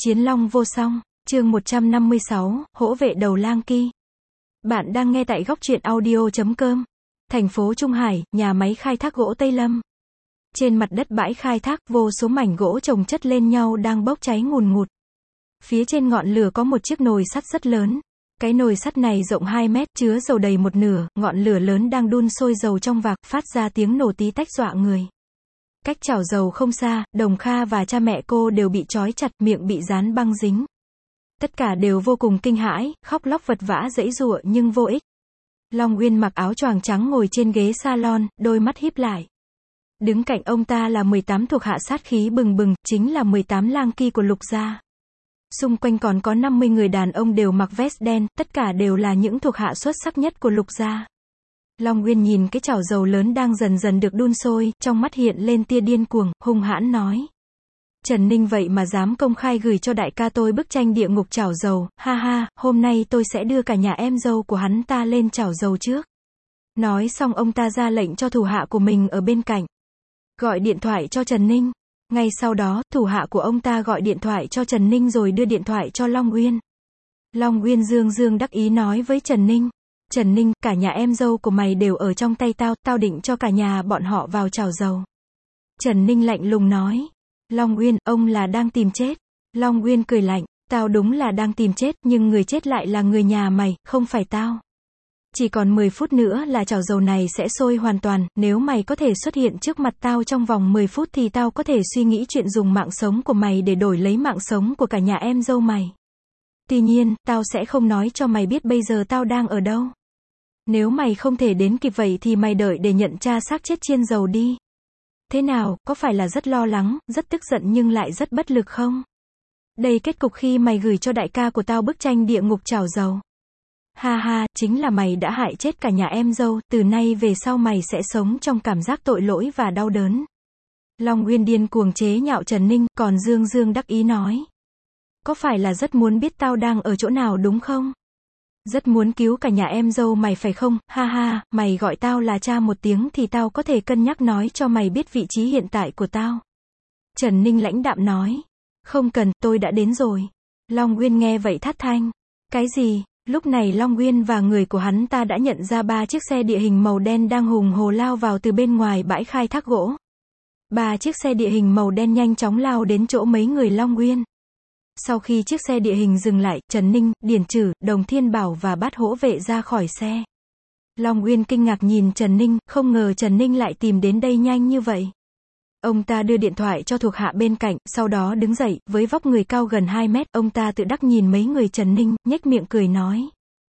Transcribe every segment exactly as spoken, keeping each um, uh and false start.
Chiến long vô song, chương một trăm năm mươi sáu, hỗ vệ đầu lang ki. Bạn đang nghe tại góc truyện audio chấm com. Thành phố Trung Hải, nhà máy khai thác gỗ Tây Lâm. Trên mặt đất bãi khai thác, vô số mảnh gỗ chồng chất lên nhau đang bốc cháy ngùn ngụt. Phía trên ngọn lửa có một chiếc nồi sắt rất lớn. Cái nồi sắt này rộng hai mét, chứa dầu đầy một nửa, ngọn lửa lớn đang đun sôi dầu trong vạc, phát ra tiếng nổ tí tách dọa người. Cách chảo dầu không xa, Đồng Kha và cha mẹ cô đều bị trói chặt, miệng bị dán băng dính. Tất cả đều vô cùng kinh hãi, khóc lóc vật vã giãy giụa nhưng vô ích. Long Uyên mặc áo choàng trắng ngồi trên ghế salon, đôi mắt híp lại. Đứng cạnh ông ta là mười tám thuộc hạ sát khí bừng bừng, chính là mười tám lang ki của Lục gia. Xung quanh còn có năm mươi người đàn ông đều mặc vest đen, tất cả đều là những thuộc hạ xuất sắc nhất của Lục gia. Long Uyên nhìn cái chảo dầu lớn đang dần dần được đun sôi, trong mắt hiện lên tia điên cuồng, hung hãn nói. Trần Ninh vậy mà dám công khai gửi cho đại ca tôi bức tranh địa ngục chảo dầu, ha ha, hôm nay tôi sẽ đưa cả nhà em dâu của hắn ta lên chảo dầu trước. Nói xong ông ta ra lệnh cho thủ hạ của mình ở bên cạnh. Gọi điện thoại cho Trần Ninh. Ngay sau đó, thủ hạ của ông ta gọi điện thoại cho Trần Ninh rồi đưa điện thoại cho Long Uyên. Long Uyên dương dương đắc ý nói với Trần Ninh. Trần Ninh, cả nhà em dâu của mày đều ở trong tay tao, tao định cho cả nhà bọn họ vào chảo dầu. Trần Ninh lạnh lùng nói. Long Uyên, ông là đang tìm chết. Long Uyên cười lạnh, tao đúng là đang tìm chết, nhưng người chết lại là người nhà mày, không phải tao. Chỉ còn mười phút nữa là chảo dầu này sẽ sôi hoàn toàn, nếu mày có thể xuất hiện trước mặt tao trong vòng mười phút thì tao có thể suy nghĩ chuyện dùng mạng sống của mày để đổi lấy mạng sống của cả nhà em dâu mày. Tuy nhiên, tao sẽ không nói cho mày biết bây giờ tao đang ở đâu. Nếu mày không thể đến kịp vậy thì mày đợi để nhận tra xác chết chiên dầu đi. Thế nào, có phải là rất lo lắng, rất tức giận nhưng lại rất bất lực không? Đây kết cục khi mày gửi cho đại ca của tao bức tranh địa ngục chảo dầu. Ha ha, chính là mày đã hại chết cả nhà em dâu, từ nay về sau mày sẽ sống trong cảm giác tội lỗi và đau đớn. Long Uyên điên cuồng chế nhạo Trần Ninh, còn dương dương đắc ý nói. Có phải là rất muốn biết tao đang ở chỗ nào đúng không? Rất muốn cứu cả nhà em dâu mày phải không? Ha ha, mày gọi tao là cha một tiếng thì tao có thể cân nhắc nói cho mày biết vị trí hiện tại của tao. Trần Ninh lãnh đạm nói. Không cần, tôi đã đến rồi. Long Uyên nghe vậy thất thanh. Cái gì? Lúc này Long Uyên và người của hắn ta đã nhận ra ba chiếc xe địa hình màu đen đang hùng hồ lao vào từ bên ngoài bãi khai thác gỗ. Ba chiếc xe địa hình màu đen nhanh chóng lao đến chỗ mấy người Long Uyên. Sau khi chiếc xe địa hình dừng lại, Trần Ninh, Điền Trử, Đồng Thiên Bảo và Bát Hỗ Vệ ra khỏi xe. Long Uyên kinh ngạc nhìn Trần Ninh, không ngờ Trần Ninh lại tìm đến đây nhanh như vậy. Ông ta đưa điện thoại cho thuộc hạ bên cạnh, sau đó đứng dậy, với vóc người cao gần hai mét, ông ta tự đắc nhìn mấy người Trần Ninh, nhếch miệng cười nói.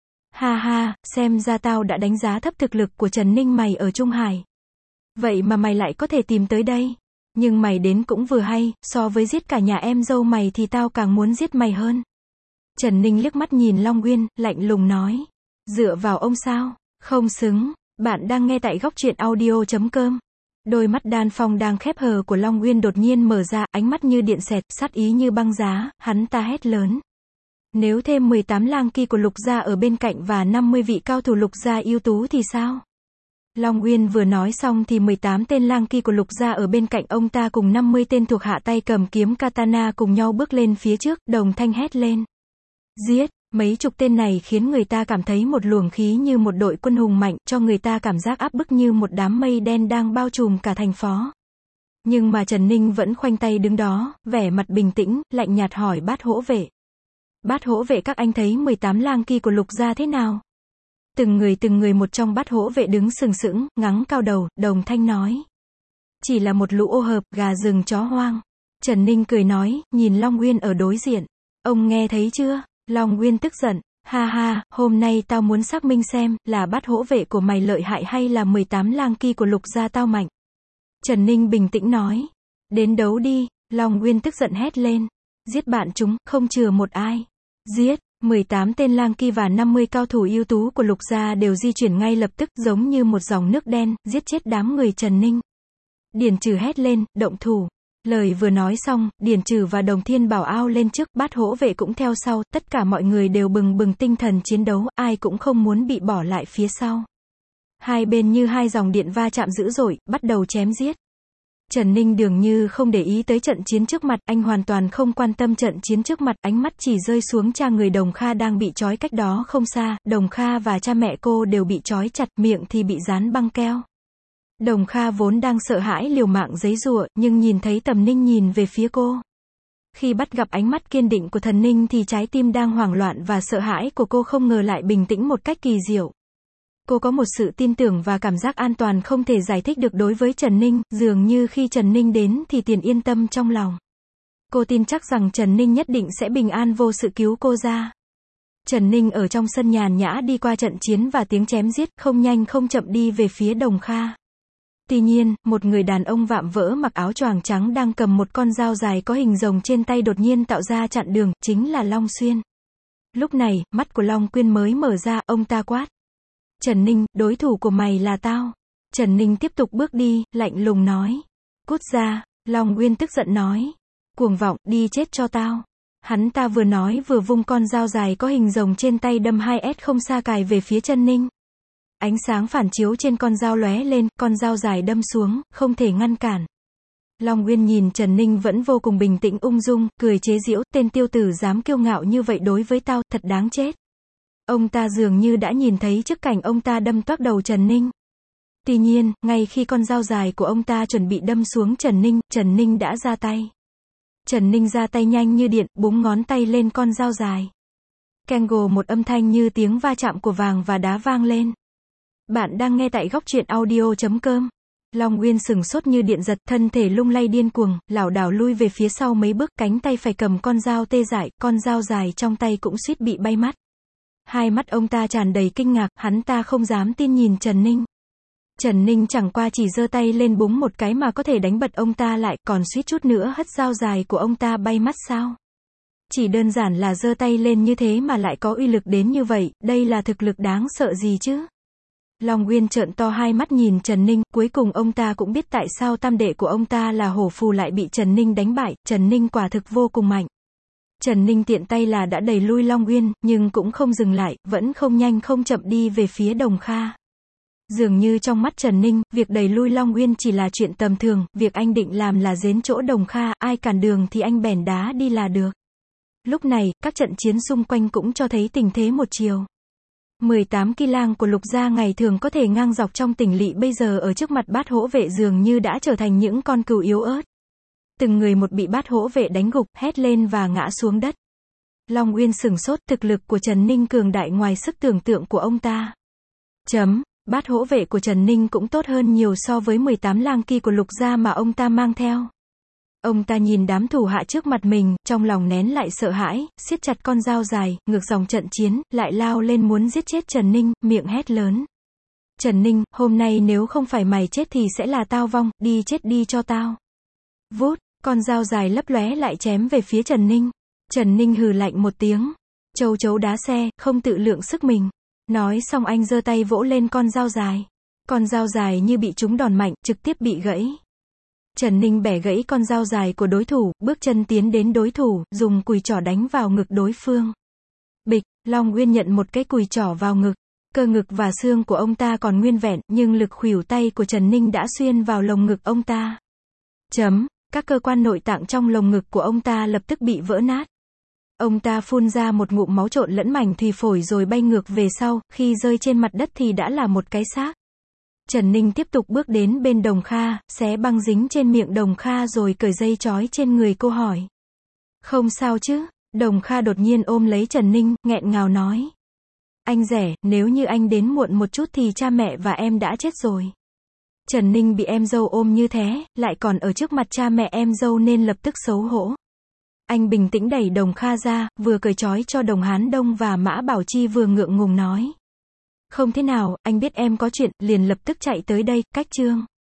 Ha ha, xem ra tao đã đánh giá thấp thực lực của Trần Ninh mày ở Trung Hải. Vậy mà mày lại có thể tìm tới đây. Nhưng mày đến cũng vừa hay, so với giết cả nhà em dâu mày thì tao càng muốn giết mày hơn. Trần Ninh liếc mắt nhìn Long Uyên, lạnh lùng nói. Dựa vào ông sao? Không xứng. Bạn đang nghe tại góc truyện audio chấm com. Đôi mắt đan phong đang khép hờ của Long Uyên đột nhiên mở ra, ánh mắt như điện xẹt, sát ý như băng giá, hắn ta hét lớn. Nếu thêm mười tám lang ki của Lục gia ở bên cạnh và năm mươi vị cao thủ Lục gia ưu tú thì sao? Long Uyên vừa nói xong thì mười tám tên lang ki của Lục gia ở bên cạnh ông ta cùng năm mươi tên thuộc hạ tay cầm kiếm katana cùng nhau bước lên phía trước, đồng thanh hét lên. Giết! Mấy chục tên này khiến người ta cảm thấy một luồng khí như một đội quân hùng mạnh, cho người ta cảm giác áp bức như một đám mây đen đang bao trùm cả thành phố. Nhưng mà Trần Ninh vẫn khoanh tay đứng đó, vẻ mặt bình tĩnh, lạnh nhạt hỏi Bát Hỗ Vệ. Bát Hỗ Vệ, các anh thấy mười tám lang ki của Lục gia thế nào? Từng người từng người một trong Bát Hỗ Vệ đứng sừng sững, ngắng cao đầu, đồng thanh nói. Chỉ là một lũ ô hợp, gà rừng chó hoang. Trần Ninh cười nói, nhìn Long Uyên ở đối diện. Ông nghe thấy chưa? Long Uyên tức giận. Ha ha, hôm nay tao muốn xác minh xem, là Bát Hỗ Vệ của mày lợi hại hay là mười tám lang ki của Lục gia tao mạnh. Trần Ninh bình tĩnh nói. Đến đấu đi. Long Uyên tức giận hét lên. Giết bạn chúng, không chừa một ai. Giết! mười tám tên lang ki và năm mươi cao thủ ưu tú của Lục gia đều di chuyển ngay lập tức giống như một dòng nước đen, giết chết đám người Trần Ninh. Điền Trừ hét lên, động thủ. Lời vừa nói xong, Điền Trừ và Đồng Thiên Bảo ao lên trước, Bát Hỗ Vệ cũng theo sau, tất cả mọi người đều bừng bừng tinh thần chiến đấu, ai cũng không muốn bị bỏ lại phía sau. Hai bên như hai dòng điện va chạm dữ dội, bắt đầu chém giết. Trần Ninh dường như không để ý tới trận chiến trước mặt, anh hoàn toàn không quan tâm trận chiến trước mặt, ánh mắt chỉ rơi xuống cha người Đồng Kha đang bị trói cách đó không xa. Đồng Kha và cha mẹ cô đều bị trói chặt, miệng thì bị dán băng keo. Đồng Kha vốn đang sợ hãi liều mạng giãy giụa, nhưng nhìn thấy Tầm Ninh nhìn về phía cô. Khi bắt gặp ánh mắt kiên định của Thần Ninh thì trái tim đang hoảng loạn và sợ hãi của cô không ngờ lại bình tĩnh một cách kỳ diệu. Cô có một sự tin tưởng và cảm giác an toàn không thể giải thích được đối với Trần Ninh, dường như khi Trần Ninh đến thì Tiền yên tâm trong lòng. Cô tin chắc rằng Trần Ninh nhất định sẽ bình an vô sự cứu cô ra. Trần Ninh ở trong sân nhàn nhã đi qua trận chiến và tiếng chém giết, không nhanh không chậm đi về phía Đồng Kha. Tuy nhiên, một người đàn ông vạm vỡ mặc áo choàng trắng đang cầm một con dao dài có hình rồng trên tay đột nhiên tạo ra chặn đường, chính là Long Xuyên. Lúc này, mắt của Long Quyên mới mở ra, ông ta quát. Trần Ninh, đối thủ của mày là tao. Trần Ninh tiếp tục bước đi, lạnh lùng nói. Cút ra, Long Quyên tức giận nói. Cuồng vọng, đi chết cho tao. Hắn ta vừa nói vừa vung con dao dài có hình rồng trên tay đâm hai s không xa cài về phía Trần Ninh. Ánh sáng phản chiếu trên con dao lóe lên, con dao dài đâm xuống, không thể ngăn cản. Long Uyên nhìn Trần Ninh vẫn vô cùng bình tĩnh ung dung, cười chế giễu, tên tiêu tử dám kiêu ngạo như vậy đối với tao, thật đáng chết. Ông ta dường như đã nhìn thấy trước cảnh ông ta đâm toác đầu Trần Ninh. Tuy nhiên, ngay khi con dao dài của ông ta chuẩn bị đâm xuống Trần Ninh, Trần Ninh đã ra tay. Trần Ninh ra tay nhanh như điện, búng ngón tay lên con dao dài. Keng gồ, một âm thanh như tiếng va chạm của vàng và đá vang lên. Bạn đang nghe tại góc truyện audio chấm com. Long Uyên sừng sốt như điện giật, thân thể lung lay điên cuồng, lảo đảo lui về phía sau mấy bước, cánh tay phải cầm con dao tê dại, con dao dài trong tay cũng suýt bị bay mất. Hai mắt ông ta tràn đầy kinh ngạc, hắn ta không dám tin nhìn Trần Ninh. Trần Ninh chẳng qua chỉ giơ tay lên búng một cái mà có thể đánh bật ông ta lại, còn suýt chút nữa hất dao dài của ông ta bay mất sao? Chỉ đơn giản là giơ tay lên như thế mà lại có uy lực đến như vậy, đây là thực lực đáng sợ gì chứ? Long Uyên trợn to hai mắt nhìn Trần Ninh, cuối cùng ông ta cũng biết tại sao tam đệ của ông ta là Hổ Phù lại bị Trần Ninh đánh bại, Trần Ninh quả thực vô cùng mạnh. Trần Ninh tiện tay là đã đẩy lui Long Uyên, nhưng cũng không dừng lại, vẫn không nhanh không chậm đi về phía Đồng Kha. Dường như trong mắt Trần Ninh, việc đẩy lui Long Uyên chỉ là chuyện tầm thường, việc anh định làm là giếm chỗ Đồng Kha, ai cản đường thì anh bèn đá đi là được. Lúc này, các trận chiến xung quanh cũng cho thấy tình thế một chiều. mười tám kỳ lang của Lục gia ngày thường có thể ngang dọc trong tỉnh lỵ bây giờ ở trước mặt Bát Hổ vệ dường như đã trở thành những con cừu yếu ớt. Từng người một bị Bát Hổ vệ đánh gục, hét lên và ngã xuống đất. Long Uyên sửng sốt, thực lực của Trần Ninh cường đại ngoài sức tưởng tượng của ông ta. Chấm, Bát Hổ vệ của Trần Ninh cũng tốt hơn nhiều so với mười tám lang kỳ của Lục gia mà ông ta mang theo. Ông ta nhìn đám thủ hạ trước mặt mình, trong lòng nén lại sợ hãi, siết chặt con dao dài, ngược dòng trận chiến, lại lao lên muốn giết chết Trần Ninh, miệng hét lớn. Trần Ninh, hôm nay nếu không phải mày chết thì sẽ là tao vong, đi chết đi cho tao. Vút, con dao dài lấp lóe lại chém về phía Trần Ninh. Trần Ninh hừ lạnh một tiếng. Châu chấu đá xe, không tự lượng sức mình. Nói xong anh giơ tay vỗ lên con dao dài. Con dao dài như bị trúng đòn mạnh, trực tiếp bị gãy. Trần Ninh bẻ gãy con dao dài của đối thủ, bước chân tiến đến đối thủ, dùng cùi chỏ đánh vào ngực đối phương. Bịch, Long Uyên nhận một cái cùi chỏ vào ngực. Cơ ngực và xương của ông ta còn nguyên vẹn, nhưng lực khuỷu tay của Trần Ninh đã xuyên vào lồng ngực ông ta. Chấm, các cơ quan nội tạng trong lồng ngực của ông ta lập tức bị vỡ nát. Ông ta phun ra một ngụm máu trộn lẫn mảnh thùy phổi rồi bay ngược về sau, khi rơi trên mặt đất thì đã là một cái xác. Trần Ninh tiếp tục bước đến bên Đồng Kha, xé băng dính trên miệng Đồng Kha rồi cởi dây trói trên người cô hỏi. Không sao chứ? Đồng Kha đột nhiên ôm lấy Trần Ninh, nghẹn ngào nói. Anh rẻ, nếu như anh đến muộn một chút thì cha mẹ và em đã chết rồi. Trần Ninh bị em dâu ôm như thế, lại còn ở trước mặt cha mẹ em dâu nên lập tức xấu hổ. Anh bình tĩnh đẩy Đồng Kha ra, vừa cởi trói cho Đồng Hán Đông và Mã Bảo Chi vừa ngượng ngùng nói. Không thế nào, anh biết em có chuyện, liền lập tức chạy tới đây, cách chương.